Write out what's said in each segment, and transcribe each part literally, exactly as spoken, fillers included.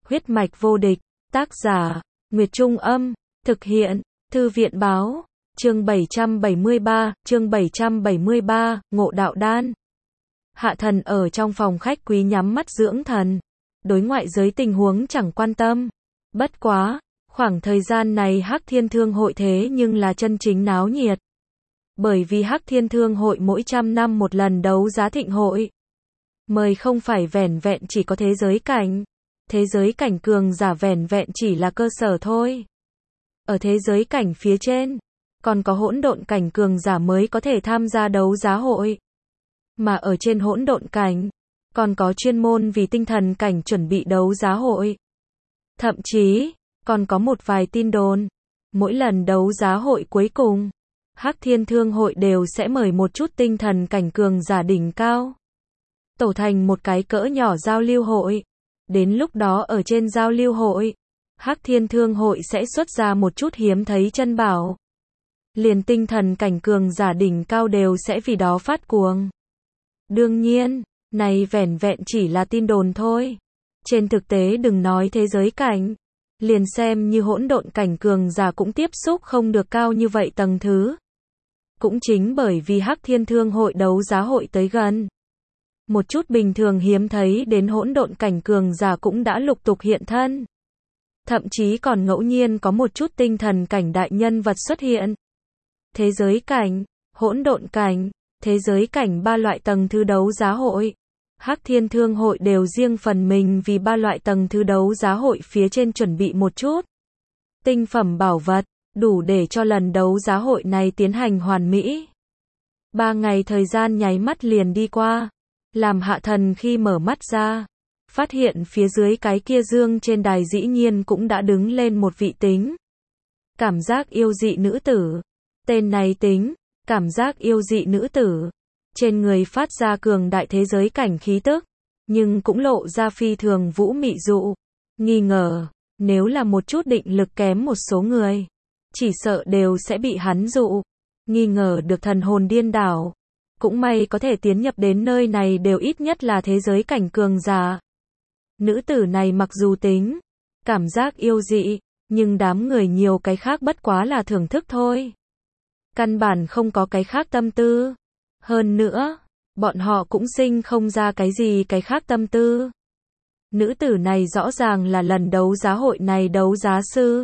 Huyết mạch vô địch, tác giả, Nguyệt Trung Âm, thực hiện, Thư viện Báo, chương bảy trăm bảy mươi ba, chương bảy trăm bảy mươi ba, Ngộ Đạo Đan. Hạ Thần ở trong phòng khách quý nhắm mắt dưỡng thần, đối ngoại giới tình huống chẳng quan tâm. Bất quá, khoảng thời gian này Hắc Thiên Thương Hội thế nhưng là chân chính náo nhiệt. Bởi vì Hắc Thiên Thương Hội mỗi trăm năm một lần đấu giá thịnh hội. Mời không phải vẻn vẹn chỉ có thế giới cảnh. Thế giới cảnh cường giả vẻn vẹn chỉ là cơ sở thôi. Ở thế giới cảnh phía trên, còn có hỗn độn cảnh cường giả mới có thể tham gia đấu giá hội. Mà ở trên hỗn độn cảnh, còn có chuyên môn vì tinh thần cảnh chuẩn bị đấu giá hội. Thậm chí, còn có một vài tin đồn. Mỗi lần đấu giá hội cuối cùng, Hắc Thiên Thương Hội đều sẽ mời một chút tinh thần cảnh cường giả đỉnh cao. Tổ thành một cái cỡ nhỏ giao lưu hội. Đến lúc đó ở trên giao lưu hội, Hắc Thiên Thương Hội sẽ xuất ra một chút hiếm thấy chân bảo. Liền tinh thần cảnh cường giả đỉnh cao đều sẽ vì đó phát cuồng. Đương nhiên, này vẻn vẹn chỉ là tin đồn thôi. Trên thực tế đừng nói thế giới cảnh, liền xem như hỗn độn cảnh cường giả cũng tiếp xúc không được cao như vậy tầng thứ. Cũng chính bởi vì Hắc Thiên Thương Hội đấu giá hội tới gần, một chút bình thường hiếm thấy đến hỗn độn cảnh cường giả cũng đã lục tục hiện thân. Thậm chí còn ngẫu nhiên có một chút tinh thần cảnh đại nhân vật xuất hiện. Thế giới cảnh, hỗn độn cảnh, thế giới cảnh ba loại tầng thứ đấu giá hội. Hắc Thiên Thương Hội đều riêng phần mình vì ba loại tầng thứ đấu giá hội phía trên chuẩn bị một chút tinh phẩm bảo vật, đủ để cho lần đấu giá hội này tiến hành hoàn mỹ. Ba ngày thời gian nháy mắt liền đi qua. Làm Hạ Thần khi mở mắt ra, phát hiện phía dưới cái kia dương trên đài dĩ nhiên cũng đã đứng lên một vị tính. Cảm giác yêu dị nữ tử. Tên này tính, cảm giác yêu dị nữ tử. Trên người phát ra cường đại thế giới cảnh khí tức, nhưng cũng lộ ra phi thường vũ mị dụ. Nghi ngờ, nếu là một chút định lực kém một số người, chỉ sợ đều sẽ bị hắn dụ. Nghi ngờ được thần hồn điên đảo. Cũng may có thể tiến nhập đến nơi này đều ít nhất là thế giới cảnh cường giả. Nữ tử này mặc dù tính, cảm giác yêu dị, nhưng đám người nhiều cái khác bất quá là thưởng thức thôi. Căn bản không có cái khác tâm tư. Hơn nữa, bọn họ cũng sinh không ra cái gì cái khác tâm tư. Nữ tử này rõ ràng là lần đấu giá hội này đấu giá sư.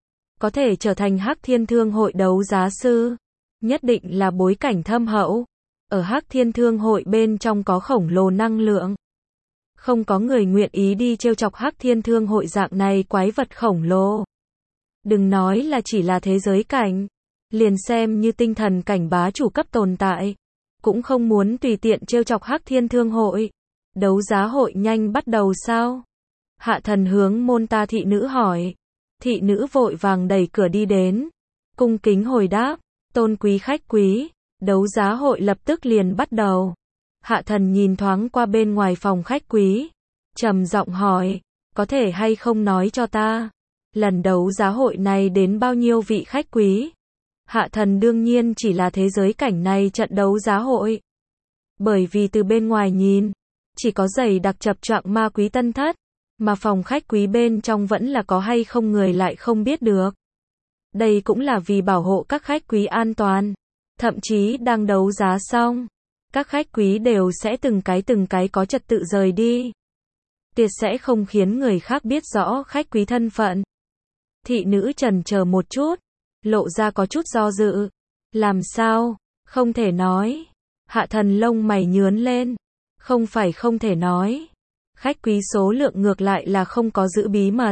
Có thể trở thành Hắc Thiên Thương Hội đấu giá sư, nhất định là bối cảnh thâm hậu. Ở Hắc Thiên Thương Hội bên trong có khổng lồ năng lượng. Không có người nguyện ý đi trêu chọc Hắc Thiên Thương Hội dạng này quái vật khổng lồ. Đừng nói là chỉ là thế giới cảnh, liền xem như tinh thần cảnh bá chủ cấp tồn tại, cũng không muốn tùy tiện trêu chọc Hắc Thiên Thương Hội. Đấu giá hội nhanh bắt đầu sao? Hạ Thần hướng môn ta thị nữ hỏi. Thị nữ vội vàng đẩy cửa đi đến, cung kính hồi đáp, tôn quý khách quý. Đấu giá hội lập tức liền bắt đầu. Hạ Thần nhìn thoáng qua bên ngoài phòng khách quý, trầm giọng hỏi, có thể hay không nói cho ta, lần đấu giá hội này đến bao nhiêu vị khách quý? Hạ Thần đương nhiên chỉ là thế giới cảnh này trận đấu giá hội. Bởi vì từ bên ngoài nhìn, chỉ có dày đặc chập choạng ma quý tân thất, mà phòng khách quý bên trong vẫn là có hay không người lại không biết được. Đây cũng là vì bảo hộ các khách quý an toàn. Thậm chí đang đấu giá xong, các khách quý đều sẽ từng cái từng cái có trật tự rời đi. Tuyệt sẽ không khiến người khác biết rõ khách quý thân phận. Thị nữ chần chờ một chút, lộ ra có chút do dự. Làm sao? Không thể nói. Hạ Thần lông mày nhướn lên. Không phải không thể nói. Khách quý số lượng ngược lại là không có giữ bí mật.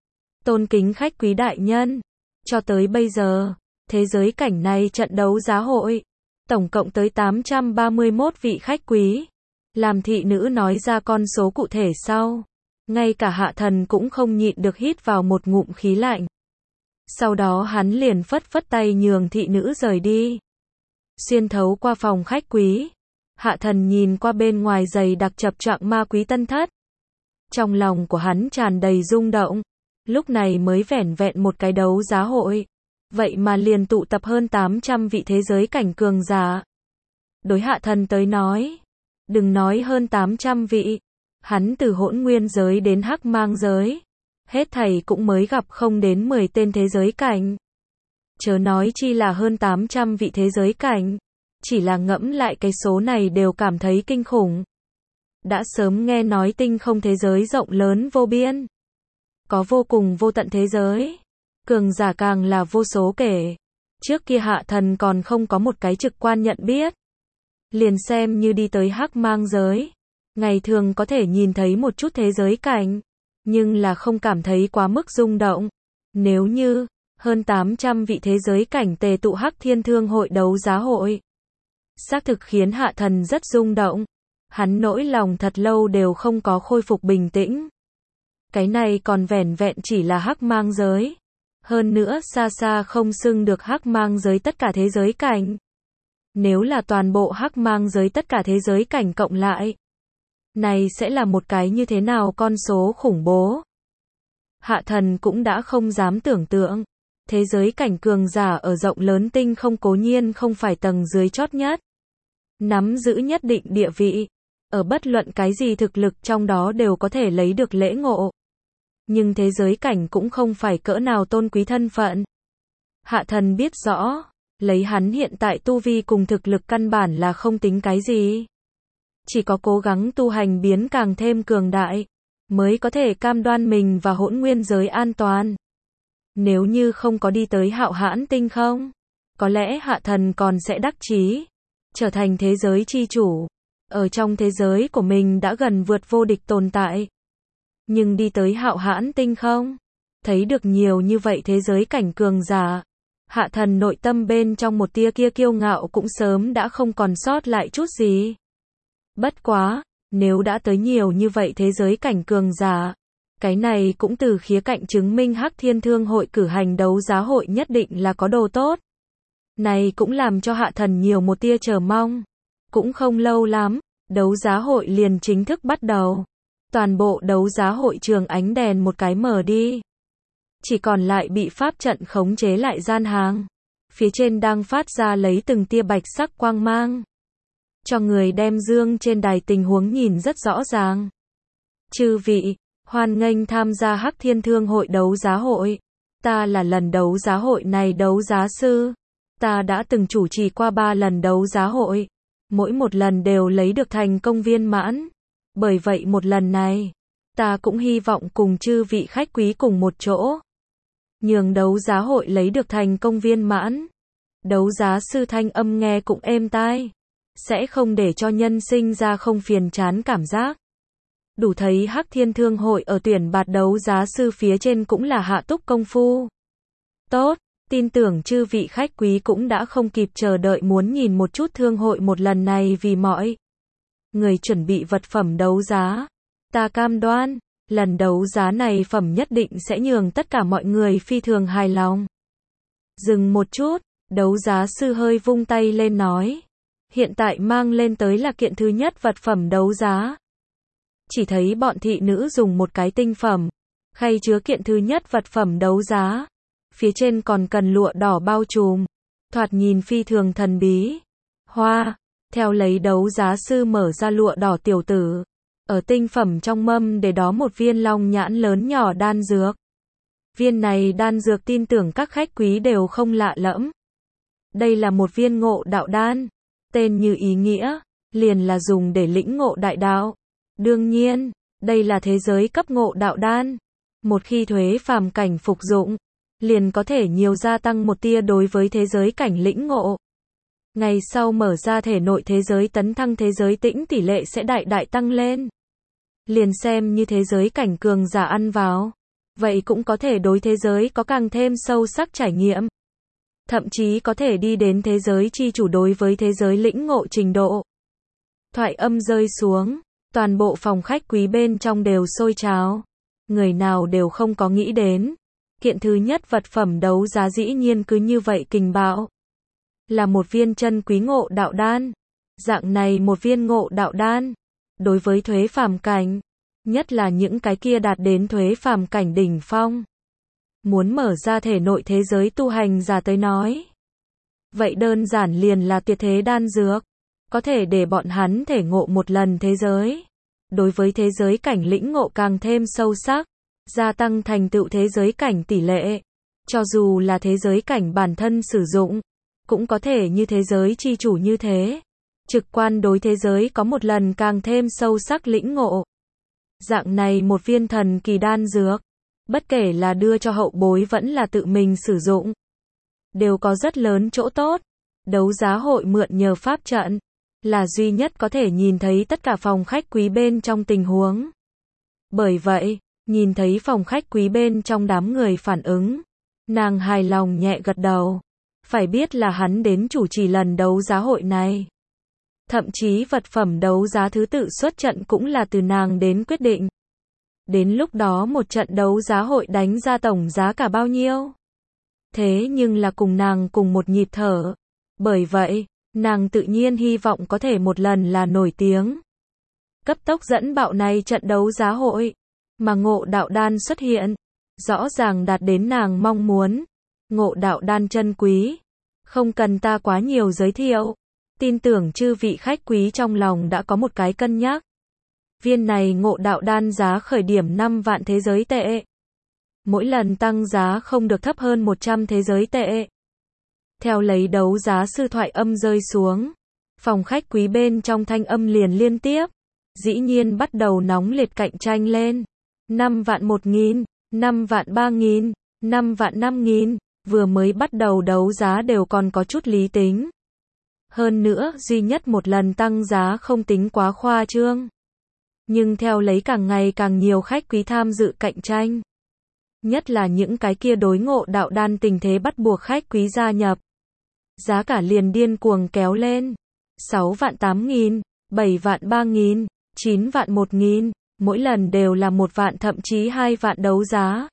Tôn kính khách quý đại nhân. Cho tới bây giờ, thế giới cảnh này trận đấu giá hội, tổng cộng tới tám trăm ba mươi mốt vị khách quý. Làm thị nữ nói ra con số cụ thể sau, ngay cả Hạ Thần cũng không nhịn được hít vào một ngụm khí lạnh. Sau đó hắn liền phất phất tay nhường thị nữ rời đi. Xuyên thấu qua phòng khách quý, Hạ Thần nhìn qua bên ngoài dày đặc chập choạng ma quý tân thất. Trong lòng của hắn tràn đầy rung động, lúc này mới vẻn vẹn một cái đấu giá hội. Vậy mà liền tụ tập hơn tám trăm vị thế giới cảnh cường giả. Đối Hạ Thần tới nói, đừng nói hơn tám trăm vị, hắn từ hỗn nguyên giới đến hắc mang giới, Hết thảy cũng mới gặp không đến mười tên thế giới cảnh. Chớ nói chi là hơn tám trăm vị thế giới cảnh. Chỉ là ngẫm lại cái số này đều cảm thấy kinh khủng. Đã sớm nghe nói tinh không thế giới rộng lớn vô biên. Có vô cùng vô tận thế giới. Cường giả càng là vô số kể. Trước kia hạ thần còn không có một cái trực quan nhận biết. Liền xem như đi tới hắc mang giới. Ngày thường có thể nhìn thấy một chút thế giới cảnh. Nhưng là không cảm thấy quá mức rung động. Nếu như, hơn tám trăm vị thế giới cảnh tề tụ Hắc Thiên Thương hội đấu giá hội. Xác thực khiến hạ thần rất rung động. Hắn nỗi lòng thật lâu đều không có khôi phục bình tĩnh. Cái này còn vẻn vẹn chỉ là hắc mang giới. Hơn nữa xa xa không xưng được hắc mang giới tất cả thế giới cảnh. Nếu là toàn bộ hắc mang giới tất cả thế giới cảnh cộng lại. Này sẽ là một cái như thế nào con số khủng bố. Hạ thần cũng đã không dám tưởng tượng. Thế giới cảnh cường giả ở rộng lớn tinh không cố nhiên không phải tầng dưới chót nhất. Nắm giữ nhất định địa vị. Ở bất luận cái gì thực lực trong đó đều có thể lấy được lễ ngộ. Nhưng thế giới cảnh cũng không phải cỡ nào tôn quý thân phận. Hạ thần biết rõ, lấy hắn hiện tại tu vi cùng thực lực căn bản là không tính cái gì. Chỉ có cố gắng tu hành biến càng thêm cường đại, mới có thể cam đoan mình và hỗn nguyên giới an toàn. Nếu như không có đi tới hạo hãn tinh không, có lẽ hạ thần còn sẽ đắc chí, trở thành thế giới chi chủ. Ở trong thế giới của mình đã gần vượt vô địch tồn tại. Nhưng đi tới hạo hãn tinh không, thấy được nhiều như vậy thế giới cảnh cường giả. Hạ thần nội tâm bên trong một tia kia kiêu ngạo cũng sớm đã không còn sót lại chút gì. Bất quá, nếu đã tới nhiều như vậy thế giới cảnh cường giả, cái này cũng từ khía cạnh chứng minh Hắc Thiên Thương hội cử hành đấu giá hội nhất định là có đồ tốt. Này cũng làm cho hạ thần nhiều một tia chờ mong. Cũng không lâu lắm, đấu giá hội liền chính thức bắt đầu. Toàn bộ đấu giá hội trường ánh đèn một cái mở đi. Chỉ còn lại bị pháp trận khống chế lại gian hàng. Phía trên đang phát ra lấy từng tia bạch sắc quang mang. Cho người đem dương trên đài tình huống nhìn rất rõ ràng. Chư vị, hoan nghênh tham gia Hắc Thiên Thương hội đấu giá hội. Ta là lần đấu giá hội này đấu giá sư. Ta đã từng chủ trì qua ba lần đấu giá hội. Mỗi một lần đều lấy được thành công viên mãn. Bởi vậy một lần này, ta cũng hy vọng cùng chư vị khách quý cùng một chỗ. Nhường đấu giá hội lấy được thành công viên mãn. Đấu giá sư thanh âm nghe cũng êm tai. Sẽ không để cho nhân sinh ra không phiền chán cảm giác. Đủ thấy Hắc Thiên Thương hội ở tuyển bạt đấu giá sư phía trên cũng là hạ túc công phu. Tốt, tin tưởng chư vị khách quý cũng đã không kịp chờ đợi muốn nhìn một chút thương hội một lần này vì mọi người chuẩn bị vật phẩm đấu giá. Ta cam đoan, lần đấu giá này phẩm nhất định sẽ nhường tất cả mọi người phi thường hài lòng. Dừng một chút, đấu giá sư hơi vung tay lên nói. Hiện tại mang lên tới là kiện thứ nhất vật phẩm đấu giá. Chỉ thấy bọn thị nữ dùng một cái tinh phẩm, khay chứa kiện thứ nhất vật phẩm đấu giá. Phía trên còn cần lụa đỏ bao trùm. Thoạt nhìn phi thường thần bí. Hoa, theo lấy đấu giá sư mở ra lụa đỏ tiểu tử. Ở tinh phẩm trong mâm để đó một viên long nhãn lớn nhỏ đan dược. Viên này đan dược tin tưởng các khách quý đều không lạ lẫm. Đây là một viên ngộ đạo đan. Tên như ý nghĩa, liền là dùng để lĩnh ngộ đại đạo. Đương nhiên, đây là thế giới cấp ngộ đạo đan. Một khi thuế phàm cảnh phục dụng, liền có thể nhiều gia tăng một tia đối với thế giới cảnh lĩnh ngộ. Ngày sau mở ra thể nội thế giới tấn thăng thế giới tĩnh tỷ lệ sẽ đại đại tăng lên. Liền xem như thế giới cảnh cường giả ăn vào. Vậy cũng có thể đối thế giới có càng thêm sâu sắc trải nghiệm. Thậm chí có thể đi đến thế giới chi chủ đối với thế giới lĩnh ngộ trình độ. Thoại âm rơi xuống, toàn bộ phòng khách quý bên trong đều sôi trào. Người nào đều không có nghĩ đến. Kiện thứ nhất vật phẩm đấu giá dĩ nhiên cứ như vậy kình bạo. Là một viên chân quý ngộ đạo đan. Dạng này một viên ngộ đạo đan. Đối với thuế phàm cảnh. Nhất là những cái kia đạt đến thuế phàm cảnh đỉnh phong. Muốn mở ra thể nội thế giới tu hành giả tới nói. Vậy đơn giản liền là tuyệt thế đan dược. Có thể để bọn hắn thể ngộ một lần thế giới. Đối với thế giới cảnh lĩnh ngộ càng thêm sâu sắc. gia tăng thành tựu thế giới cảnh tỷ lệ. Cho dù là thế giới cảnh bản thân sử dụng, cũng có thể như thế giới chi chủ như thế. Trực quan đối thế giới có một lần càng thêm sâu sắc lĩnh ngộ. Dạng này một viên thần kỳ đan dược, bất kể là đưa cho hậu bối vẫn là tự mình sử dụng, đều có rất lớn chỗ tốt. Đấu giá hội mượn nhờ pháp trận, là duy nhất có thể nhìn thấy tất cả phòng khách quý bên trong tình huống. Bởi vậy, nhìn thấy phòng khách quý bên trong đám người phản ứng, nàng hài lòng nhẹ gật đầu. Phải biết là hắn đến chủ trì lần đấu giá hội này. Thậm chí vật phẩm đấu giá thứ tự xuất trận cũng là từ nàng đến quyết định. Đến lúc đó một trận đấu giá hội đánh ra tổng giá cả bao nhiêu? Thế nhưng là cùng nàng cùng một nhịp thở. Bởi vậy, nàng tự nhiên hy vọng có thể một lần là nổi tiếng. Cấp tốc dẫn bạo này trận đấu giá hội. Mà ngộ đạo đan xuất hiện. Rõ ràng đạt đến nàng mong muốn. Ngộ đạo đan chân quý. Không cần ta quá nhiều giới thiệu. Tin tưởng chư vị khách quý trong lòng đã có một cái cân nhắc. Viên này ngộ đạo đan giá khởi điểm năm vạn thế giới tệ. Mỗi lần tăng giá không được thấp hơn một trăm thế giới tệ. Theo lấy đấu giá sư thoại âm rơi xuống, phòng khách quý bên trong thanh âm liền liên tiếp, dĩ nhiên bắt đầu nóng liệt cạnh tranh lên. năm vạn một nghìn, năm vạn ba nghìn, năm vạn năm nghìn, vừa mới bắt đầu đấu giá đều còn có chút lý tính. Hơn nữa, duy nhất một lần tăng giá không tính quá khoa trương. Nhưng theo lấy càng ngày càng nhiều khách quý tham dự cạnh tranh. Nhất là những cái kia đối ngộ đạo đan tình thế bắt buộc khách quý gia nhập. Giá cả liền điên cuồng kéo lên. sáu vạn tám nghìn, bảy vạn ba nghìn, chín vạn một nghìn, mỗi lần đều là một vạn thậm chí hai vạn đấu giá.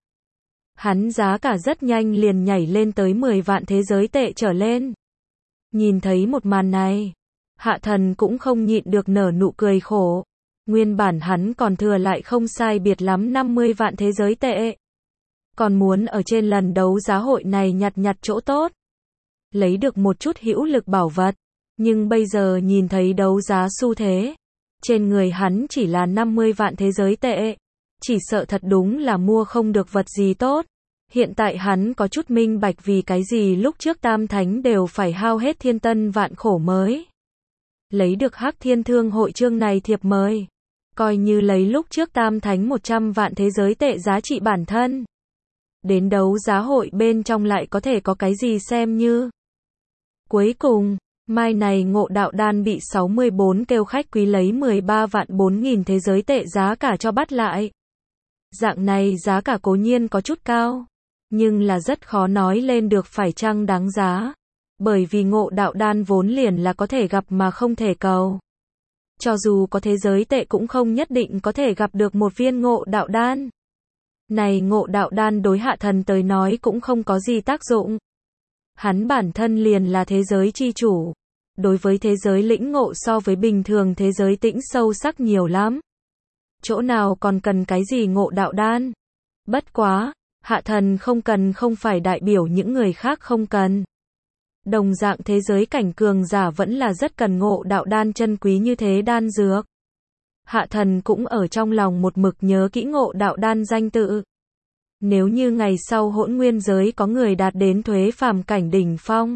Hắn giá cả rất nhanh liền nhảy lên tới mười vạn thế giới tệ trở lên. Nhìn thấy một màn này, Hạ Thần cũng không nhịn được nở nụ cười khổ. Nguyên bản hắn còn thừa lại không sai biệt lắm năm mươi vạn thế giới tệ. Còn muốn ở trên lần đấu giá hội này nhặt nhặt chỗ tốt. Lấy được một chút hữu lực bảo vật. Nhưng bây giờ nhìn thấy đấu giá xu thế. Trên người hắn chỉ là năm mươi vạn thế giới tệ. Chỉ sợ thật đúng là mua không được vật gì tốt. Hiện tại hắn có chút minh bạch vì cái gì lúc trước Tam Thánh đều phải hao hết thiên tân vạn khổ mới. Lấy được Hắc Thiên Thương hội chương này thiệp mời. Coi như lấy lúc trước Tam Thánh một trăm vạn thế giới tệ giá trị bản thân. Đến đấu giá hội bên trong lại có thể có cái gì xem như. Cuối cùng, mai này ngộ đạo đan bị sáu mươi bốn kêu khách quý lấy mười ba vạn bốn nghìn thế giới tệ giá cả cho bắt lại. Dạng này giá cả cố nhiên có chút cao. Nhưng là rất khó nói lên được phải chăng đáng giá. Bởi vì ngộ đạo đan vốn liền là có thể gặp mà không thể cầu. Cho dù có thế giới tệ cũng không nhất định có thể gặp được một viên ngộ đạo đan. Này ngộ đạo đan đối Hạ Thần tới nói cũng không có gì tác dụng. Hắn bản thân liền là thế giới chi chủ. Đối với thế giới lĩnh ngộ so với bình thường thế giới tĩnh sâu sắc nhiều lắm. Chỗ nào còn cần cái gì ngộ đạo đan. Bất quá, Hạ Thần không cần không phải đại biểu những người khác không cần. Đồng dạng thế giới cảnh cường giả vẫn là rất cần ngộ đạo đan chân quý như thế đan dược. Hạ Thần cũng ở trong lòng một mực nhớ kỹ ngộ đạo đan danh tự. Nếu như ngày sau hỗn nguyên giới có người đạt đến thuế phàm cảnh đỉnh phong.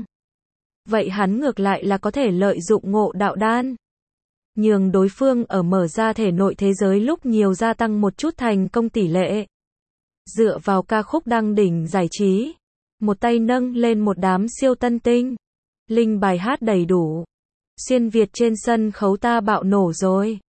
Vậy hắn ngược lại là có thể lợi dụng ngộ đạo đan. Nhường đối phương ở mở ra thể nội thế giới lúc nhiều gia tăng một chút thành công tỷ lệ. Dựa vào ca khúc đăng đỉnh giải trí. Một tay nâng lên một đám siêu tân tinh. Linh bài hát đầy đủ. Xuyên Việt trên sân khấu ta bạo nổ rồi.